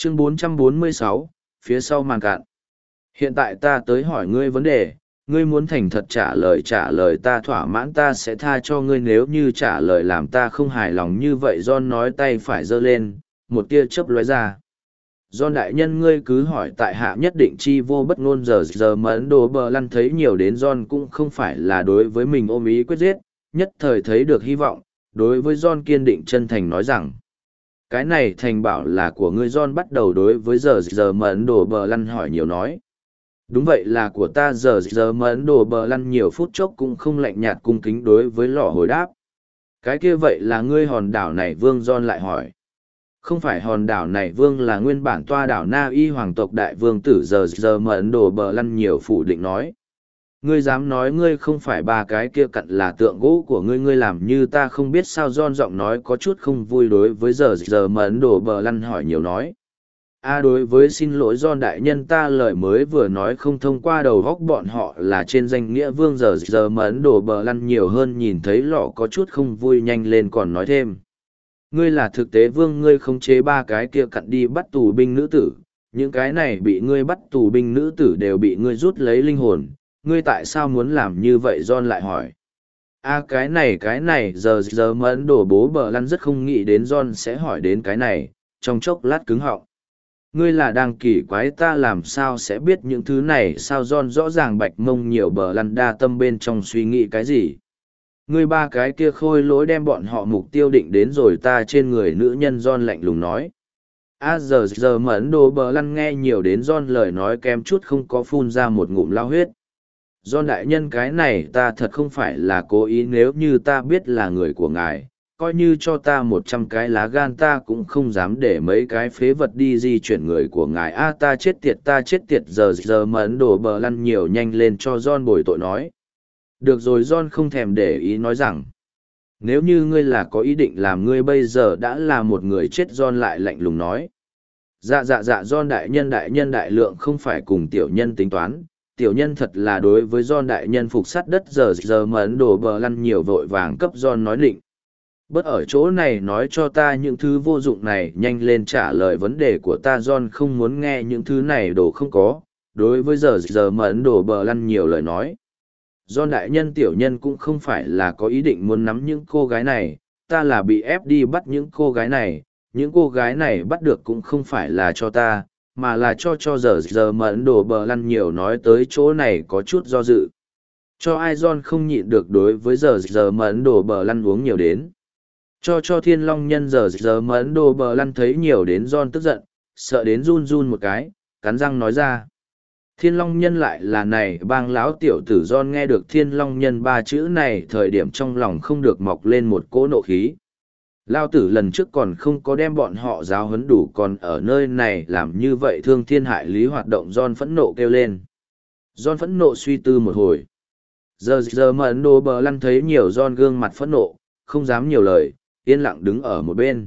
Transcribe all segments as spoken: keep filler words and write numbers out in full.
Chương bốn trăm bốn mươi sáu, phía sau màn cạn. Hiện tại ta tới hỏi ngươi vấn đề, ngươi muốn thành thật trả lời trả lời ta thỏa mãn ta sẽ tha cho ngươi nếu như trả lời làm ta không hài lòng như vậy John nói tay phải giơ lên, một tia chớp lóe ra. John đại nhân ngươi cứ hỏi tại hạ nhất định chi vô bất ngôn giờ giờ mà Ấn Độ bờ lăn thấy nhiều đến John cũng không phải là đối với mình ôm ý quyết giết, nhất thời thấy được hy vọng, đối với John kiên định chân thành nói rằng. Cái này thành bảo là của ngươi John bắt đầu đối với giờ giờ mà Ấn Độ bờ lăn hỏi nhiều nói. Đúng vậy là của ta giờ giờ mà Ấn Độ bờ lăn nhiều phút chốc cũng không lạnh nhạt cung kính đối với lọ hồi đáp. Cái kia vậy là ngươi hòn đảo này Vương John lại hỏi. Không phải hòn đảo này Vương là nguyên bản toa đảo Na Y hoàng tộc đại vương tử giờ giờ mà Ấn Độ bờ lăn nhiều phủ định nói. Ngươi dám nói ngươi không phải ba cái kia cặn là tượng gỗ của ngươi ngươi làm như ta không biết sao John giọng nói có chút không vui đối với giờ giờ mà Ấn Độ bờ lăn hỏi nhiều nói. A đối với xin lỗi John đại nhân ta lời mới vừa nói không thông qua đầu góc bọn họ là trên danh nghĩa vương giờ giờ mà Ấn Độ bờ lăn nhiều hơn nhìn thấy lọ có chút không vui nhanh lên còn nói thêm. Ngươi là thực tế vương ngươi khống chế ba cái kia cặn đi bắt tù binh nữ tử, những cái này bị ngươi bắt tù binh nữ tử đều bị ngươi rút lấy linh hồn, ngươi tại sao muốn làm như vậy John lại hỏi. A cái này cái này giờ giờ mà Ấn Độ bố bờ lăn rất không nghĩ đến John sẽ hỏi đến cái này, trong chốc lát cứng họng. Ngươi là đang kỳ quái ta làm sao sẽ biết những thứ này sao John rõ ràng bạch mông nhiều bờ lăn đa tâm bên trong suy nghĩ cái gì. Ngươi ba cái kia khôi lỗi đem bọn họ mục tiêu định đến rồi ta trên người nữ nhân John lạnh lùng nói. A giờ giờ mà Ấn Độ bờ lăn nghe nhiều đến John lời nói kém chút không có phun ra một ngụm lao huyết. John đại nhân cái này ta thật không phải là cố ý nếu như ta biết là người của ngài, coi như cho ta một trăm cái lá gan ta cũng không dám để mấy cái phế vật đi di chuyển người của ngài a ta chết tiệt ta chết tiệt giờ giờ mà Ấn Độ bờ lăn nhiều nhanh lên cho John bồi tội nói. Được rồi John không thèm để ý nói rằng, nếu như ngươi là có ý định làm ngươi bây giờ đã là một người chết John lại lạnh lùng nói. Dạ dạ dạ John đại nhân đại nhân đại lượng không phải cùng tiểu nhân tính toán, tiểu nhân thật là đối với John đại nhân phục sát đất giờ giờ mà Ấn Độ bờ lăn nhiều vội vàng cấp John nói định. Bớt ở chỗ này nói cho ta những thứ vô dụng này nhanh lên trả lời vấn đề của ta John không muốn nghe những thứ này đồ không có, đối với giờ giờ mà Ấn Độ bờ lăn nhiều lời nói. John đại nhân tiểu nhân cũng không phải là có ý định muốn nắm những cô gái này, ta là bị ép đi bắt những cô gái này, những cô gái này bắt được cũng không phải là cho ta, mà là cho cho giờ giờ mà Ấn Độ bờ lăn nhiều nói tới chỗ này có chút do dự. Cho ai John không nhịn được đối với giờ giờ mà Ấn Độ bờ lăn uống nhiều đến. Cho cho thiên long nhân giờ giờ mà Ấn Độ bờ lăn thấy nhiều đến John tức giận, sợ đến run run một cái, cắn răng nói ra. Thiên long nhân lại là này bang lão tiểu tử John nghe được thiên long nhân ba chữ này thời điểm trong lòng không được mọc lên một cỗ nộ khí. Lao tử lần trước còn không có đem bọn họ giáo huấn đủ còn ở nơi này làm như vậy thương thiên hại lý hoạt động John phẫn nộ kêu lên. John phẫn nộ suy tư một hồi. Giờ giờ mà Ấn Độ bờ lăn thấy nhiều John gương mặt phẫn nộ, không dám nhiều lời, yên lặng đứng ở một bên.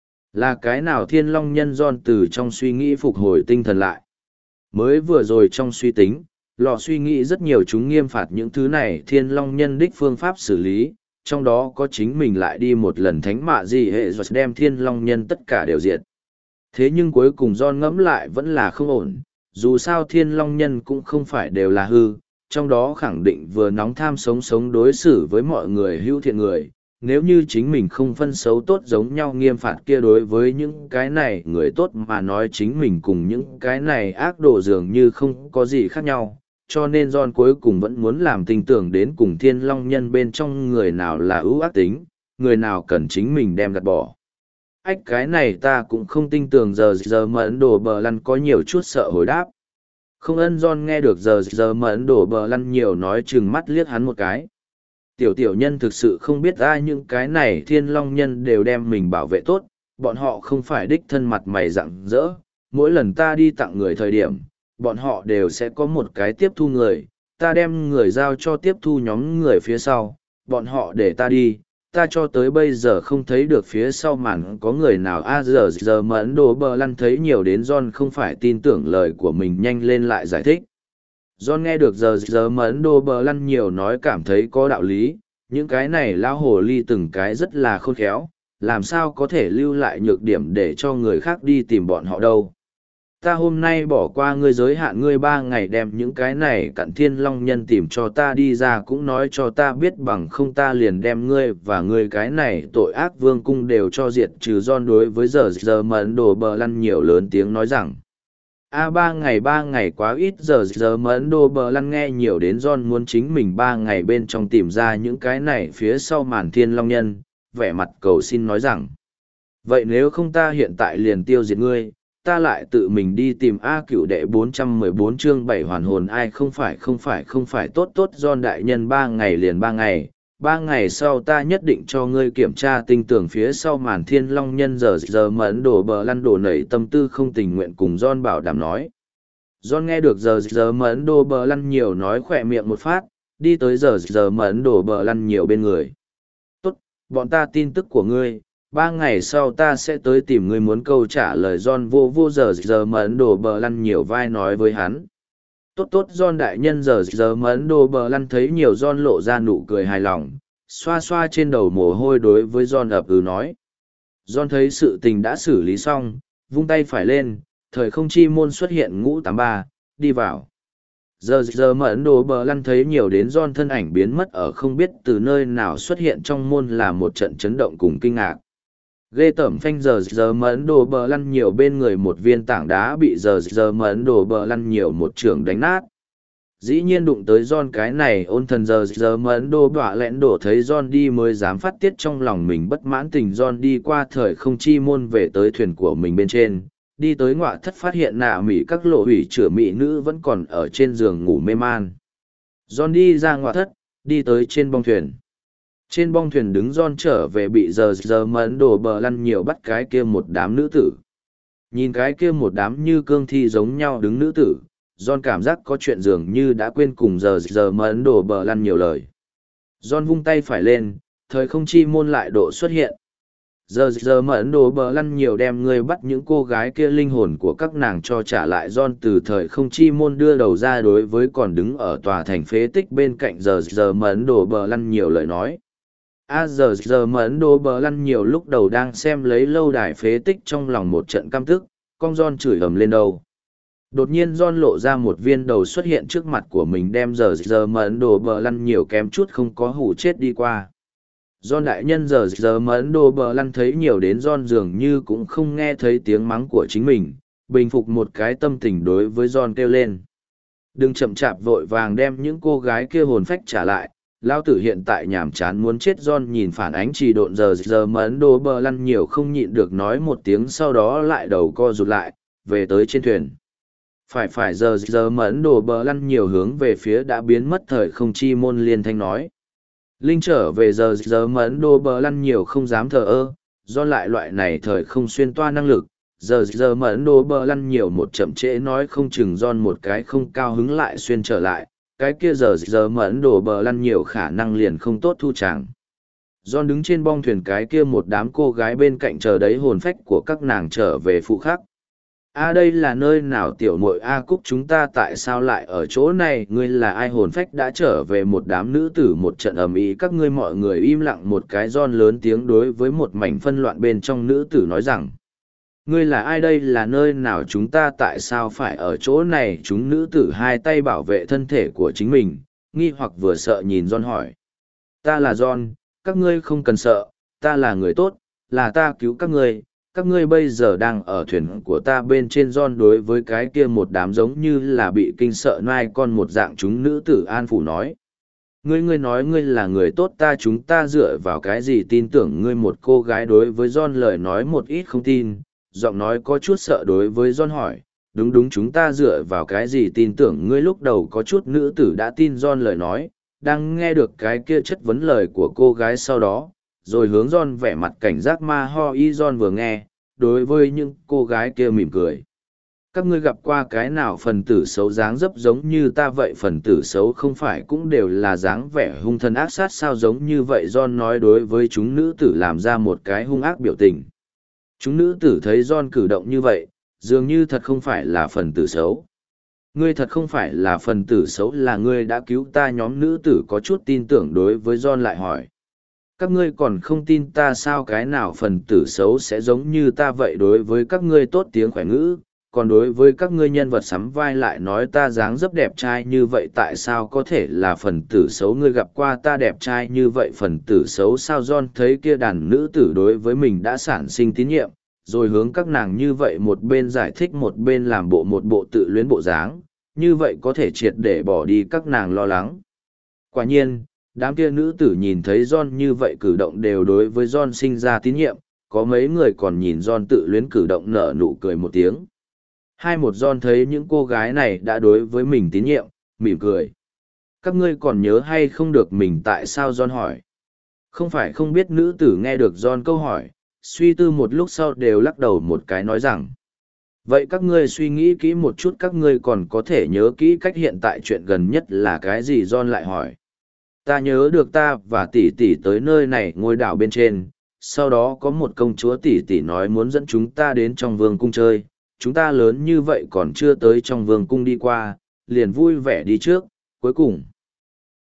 Là cái nào thiên long nhân John từ trong suy nghĩ phục hồi tinh thần lại. Mới vừa rồi trong suy tính, lò suy nghĩ rất nhiều chúng nghiêm phạt những thứ này thiên long nhân đích phương pháp xử lý, trong đó có chính mình lại đi một lần thánh mạ gì hệ rồi đem thiên long nhân tất cả đều diệt. Thế nhưng cuối cùng John ngẫm lại vẫn là không ổn, dù sao thiên long nhân cũng không phải đều là hư, trong đó khẳng định vừa nóng tham sống sống đối xử với mọi người hữu thiện người. Nếu như chính mình không phân xấu tốt giống nhau nghiêm phạt kia đối với những cái này người tốt mà nói chính mình cùng những cái này ác đồ dường như không có gì khác nhau, cho nên John cuối cùng vẫn muốn làm tình tưởng đến cùng thiên long nhân bên trong người nào là ưu ác tính, người nào cần chính mình đem gạt bỏ. Ách cái này ta cũng không tin tưởng giờ giờ mà Ấn Độ bờ lăn có nhiều chút sợ hồi đáp. Không ân John nghe được giờ giờ mà Ấn Độ bờ lăn nhiều nói chừng mắt liếc hắn một cái. Tiểu tiểu nhân thực sự không biết ai những cái này thiên long nhân đều đem mình bảo vệ tốt, bọn họ không phải đích thân mặt mày rạng rỡ, mỗi lần ta đi tặng người thời điểm, bọn họ đều sẽ có một cái tiếp thu người, ta đem người giao cho tiếp thu nhóm người phía sau, bọn họ để ta đi, ta cho tới bây giờ không thấy được phía sau màn có người nào a à, giờ giờ mà Ấn Độ bờ lăn thấy nhiều đến John không phải tin tưởng lời của mình nhanh lên lại giải thích. John nghe được giờ giờ mà Ấn Độ bờ lăn nhiều nói cảm thấy có đạo lý, những cái này lao hồ ly từng cái rất là khôn khéo, làm sao có thể lưu lại nhược điểm để cho người khác đi tìm bọn họ đâu. ta hôm nay bỏ qua ngươi giới hạn ngươi ba ngày đem những cái này cặn thiên long nhân tìm cho ta đi ra cũng nói cho ta biết bằng không ta liền đem ngươi và ngươi cái này tội ác vương cung đều cho diệt trừ John đối với giờ giờ mẫn đồ bờ lăn nhiều lớn tiếng nói rằng. A ba ngày ba ngày quá ít giờ giờ mẫn đồ bờ lăn nghe nhiều đến John muốn chính mình ba ngày bên trong tìm ra những cái này phía sau màn thiên long nhân, vẻ mặt cầu xin nói rằng. Vậy nếu không ta hiện tại liền tiêu diệt ngươi, ta lại tự mình đi tìm A cửu đệ bốn trăm mười bốn chương bảy hoàn hồn ai không phải không phải không phải tốt tốt John đại nhân ba ngày liền ba ngày, ba ngày sau ta nhất định cho ngươi kiểm tra tinh tưởng phía sau màn thiên long nhân giờ giờ mẫn đổ bờ lăn đổ nảy tâm tư không tình nguyện cùng John bảo đảm nói. John nghe được giờ giờ mẫn đổ bờ lăn nhiều nói khỏe miệng một phát, đi tới giờ giờ mẫn đổ bờ lăn nhiều bên người. Tốt, bọn ta tin tức của ngươi. Ba ngày sau ta sẽ tới tìm ngươi muốn câu trả lời John vô vô giờ giờ mẫn đồ bờ lăn nhiều vai nói với hắn. Tốt tốt John đại nhân giờ giờ mẫn đồ bờ lăn thấy nhiều John lộ ra nụ cười hài lòng, xoa xoa trên đầu mồ hôi đối với John ập ừ nói. John thấy sự tình đã xử lý xong, vung tay phải lên, thời không chi môn xuất hiện ngũ tám ba, đi vào. Giờ giờ mẫn đồ bờ lăn thấy nhiều đến John thân ảnh biến mất ở không biết từ nơi nào xuất hiện trong môn là một trận chấn động cùng kinh ngạc. Ghê tởm phanh giờ giờ mẫn đồ bờ lăn nhiều bên người một viên tảng đá bị giờ giờ mẫn đồ bờ lăn nhiều một trường đánh nát. Dĩ nhiên đụng tới John cái này ôn thần giờ giờ mẫn đồ bọa lẽn đổ thấy John đi mới dám phát tiết trong lòng mình bất mãn tình John đi qua thời không chi môn về tới thuyền của mình bên trên, đi tới ngọa thất phát hiện nạ mỹ các lộ hủy chữa mỹ nữ vẫn còn ở trên giường ngủ mê man. John đi ra ngọa thất, đi tới trên bong thuyền. Trên bong thuyền đứng John trở về bị giờ giờ mẫn đồ bờ lăn nhiều bắt cái kia một đám nữ tử. Nhìn cái kia một đám như cương thi giống nhau đứng nữ tử, John cảm giác có chuyện dường như đã quên cùng giờ giờ mẫn đồ bờ lăn nhiều lời. John vung tay phải lên, thời không chi môn lại độ xuất hiện. Giờ giờ mẫn đồ bờ lăn nhiều đem người bắt những cô gái kia linh hồn của các nàng cho trả lại John từ thời không chi môn đưa đầu ra đối với còn đứng ở tòa thành phế tích bên cạnh giờ giờ mẫn đồ bờ lăn nhiều lời nói. A giờ giờ mẫn đồ bờ lăn nhiều lúc đầu đang xem lấy lâu đài phế tích trong lòng một trận căm tức, con John chửi ầm lên đầu. Đột nhiên John lộ ra một viên đầu xuất hiện trước mặt của mình đem giờ giờ mẫn đồ bờ lăn nhiều kém chút không có hủ chết đi qua. John đại nhân giờ giờ mẫn đồ bờ lăn thấy nhiều đến John dường như cũng không nghe thấy tiếng mắng của chính mình, bình phục một cái tâm tình đối với John kêu lên. Đừng chậm chạp vội vàng đem những cô gái kia hồn phách trả lại. Lao tử hiện tại nhàm chán muốn chết John nhìn phản ánh trì độn giờ giờ mẫn đồ bờ lăn nhiều không nhịn được nói một tiếng sau đó lại đầu co rụt lại, về tới trên thuyền. Phải phải giờ giờ mẫn đồ bờ lăn nhiều hướng về phía đã biến mất thời không chi môn liên thanh nói. Linh trở về giờ giờ mẫn đồ bờ lăn nhiều không dám thờ ơ, do lại loại này thời không xuyên toa năng lực. Giờ giờ mẫn đồ bờ lăn nhiều một chậm trễ nói không chừng John một cái không cao hứng lại xuyên trở lại. Cái kia giờ giờ mẫn đổ bờ lăn nhiều khả năng liền không tốt thu chàng. John đứng trên bong thuyền cái kia một đám cô gái bên cạnh chờ đấy hồn phách của các nàng trở về phụ khắc. A đây là nơi nào tiểu muội A Cúc chúng ta tại sao lại ở chỗ này ngươi là ai hồn phách đã trở về một đám nữ tử một trận ầm ĩ các ngươi mọi người im lặng một cái John lớn tiếng đối với một mảnh phân loạn bên trong nữ tử nói rằng. Ngươi là ai đây là nơi nào chúng ta tại sao phải ở chỗ này chúng nữ tử hai tay bảo vệ thân thể của chính mình, nghi hoặc vừa sợ nhìn John hỏi. Ta là John, các ngươi không cần sợ, ta là người tốt, là ta cứu các ngươi, các ngươi bây giờ đang ở thuyền của ta bên trên John đối với cái kia một đám giống như là bị kinh sợ nai con một dạng chúng nữ tử an phủ nói. Ngươi ngươi nói ngươi là người tốt ta chúng ta dựa vào cái gì tin tưởng ngươi một cô gái đối với John lời nói một ít không tin. Giọng nói có chút sợ đối với John hỏi, đúng đúng chúng ta dựa vào cái gì tin tưởng ngươi lúc đầu có chút nữ tử đã tin John lời nói, đang nghe được cái kia chất vấn lời của cô gái sau đó, rồi hướng John vẻ mặt cảnh giác ma ho y John vừa nghe, đối với những cô gái kia mỉm cười. Các ngươi gặp qua cái nào phần tử xấu dáng dấp giống như ta vậy phần tử xấu không phải cũng đều là dáng vẻ hung thần ác sát sao giống như vậy John nói đối với chúng nữ tử làm ra một cái hung ác biểu tình. Chúng nữ tử thấy John cử động như vậy, dường như thật không phải là phần tử xấu. Ngươi thật không phải là phần tử xấu là ngươi đã cứu ta nhóm nữ tử có chút tin tưởng đối với John lại hỏi. Các ngươi còn không tin ta sao cái nào phần tử xấu sẽ giống như ta vậy đối với các ngươi tốt tiếng khỏe ngữ, còn đối với các ngươi nhân vật sắm vai lại nói ta dáng dấp đẹp trai như vậy tại sao có thể là phần tử xấu ngươi gặp qua ta đẹp trai như vậy phần tử xấu sao John thấy kia đàn nữ tử đối với mình đã sản sinh tín nhiệm, rồi hướng các nàng như vậy một bên giải thích một bên làm bộ một bộ tự luyến bộ dáng, như vậy có thể triệt để bỏ đi các nàng lo lắng. Quả nhiên, đám kia nữ tử nhìn thấy John như vậy cử động đều đối với John sinh ra tín nhiệm, có mấy người còn nhìn John tự luyến cử động nở nụ cười một tiếng. Hai một John thấy những cô gái này đã đối với mình tín nhiệm, mỉm cười. Các ngươi còn nhớ hay không được mình tại sao John hỏi? Không phải không biết nữ tử nghe được John câu hỏi, suy tư một lúc sau đều lắc đầu một cái nói rằng. Vậy các ngươi suy nghĩ kỹ một chút các ngươi còn có thể nhớ kỹ cách hiện tại chuyện gần nhất là cái gì John lại hỏi. Ta nhớ được ta và tỷ tỷ tới nơi này ngôi đảo bên trên, sau đó có một công chúa tỷ tỷ nói muốn dẫn chúng ta đến trong vương cung chơi, chúng ta lớn như vậy còn chưa tới trong vương cung đi qua, liền vui vẻ đi trước, cuối cùng.